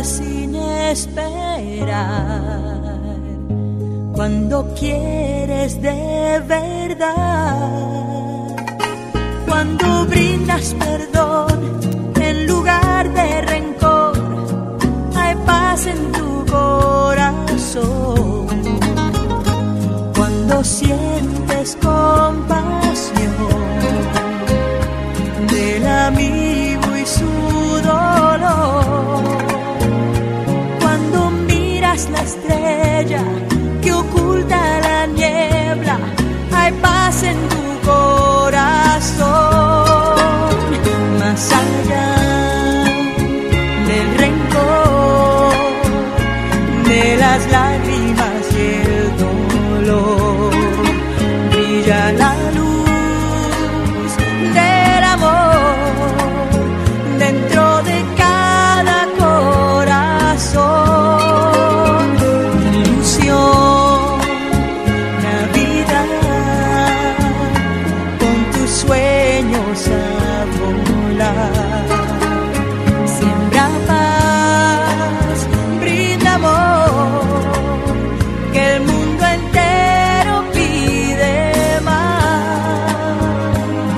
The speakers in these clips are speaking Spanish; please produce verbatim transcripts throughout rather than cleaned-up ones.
sin esperar, cuando quieres de verdad, cuando brindas perdón en lugar de rencor, hay paz en tu corazón. Cuando sientes compasión del amigo y su dolor, cuando miras la estrella que oculta la niebla, hay paz en tu corazón. Más allá del rencor, de las lágrimas y el dolor, brilla la luz del amor dentro de cada corazón. Ilusión, Navidad, con tus sueños a volar. Siembra paz, brinda amor, que el mundo entero pide más.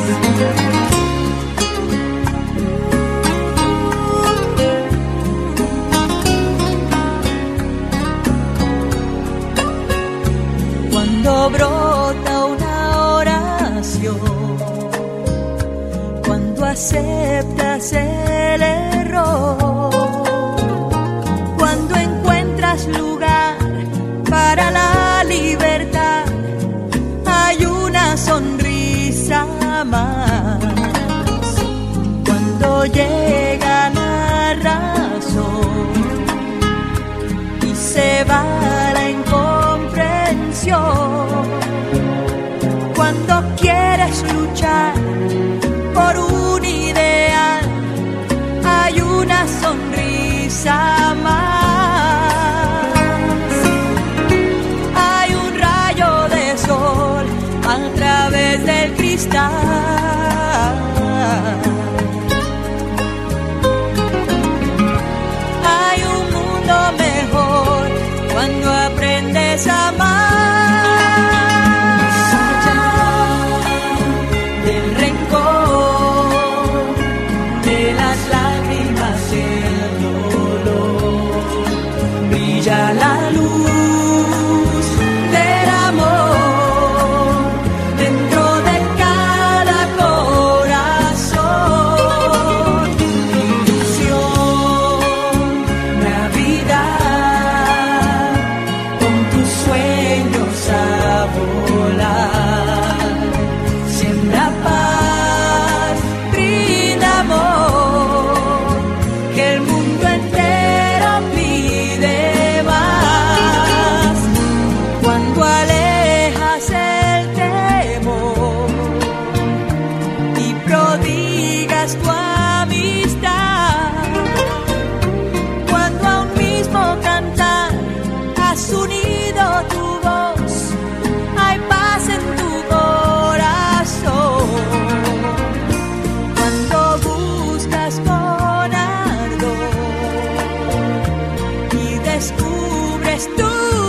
Cuando brota una oración, cuando aceptas el error, cuando encuentras lugar para la libertad, hay una sonrisa más. Cuando llega la razón y se va la incomprensión, cuando quieres luchar por un ideal, hay una sonrisa más. Hay un rayo de sol a través del cristal. Hay un mundo mejor cuando aprendes a amar. Brilla la luz del amor dentro de cada corazón. Ilusión, Navidad, con tus sueños a volar. Siembra paz, brinda amor, que el mundo entero pide. Cuando alejas el temor y prodigas tu amistad, cuando a un mismo cantar has unido tu voz, hay paz en tu corazón. Cuando buscas con ardor y descubres tu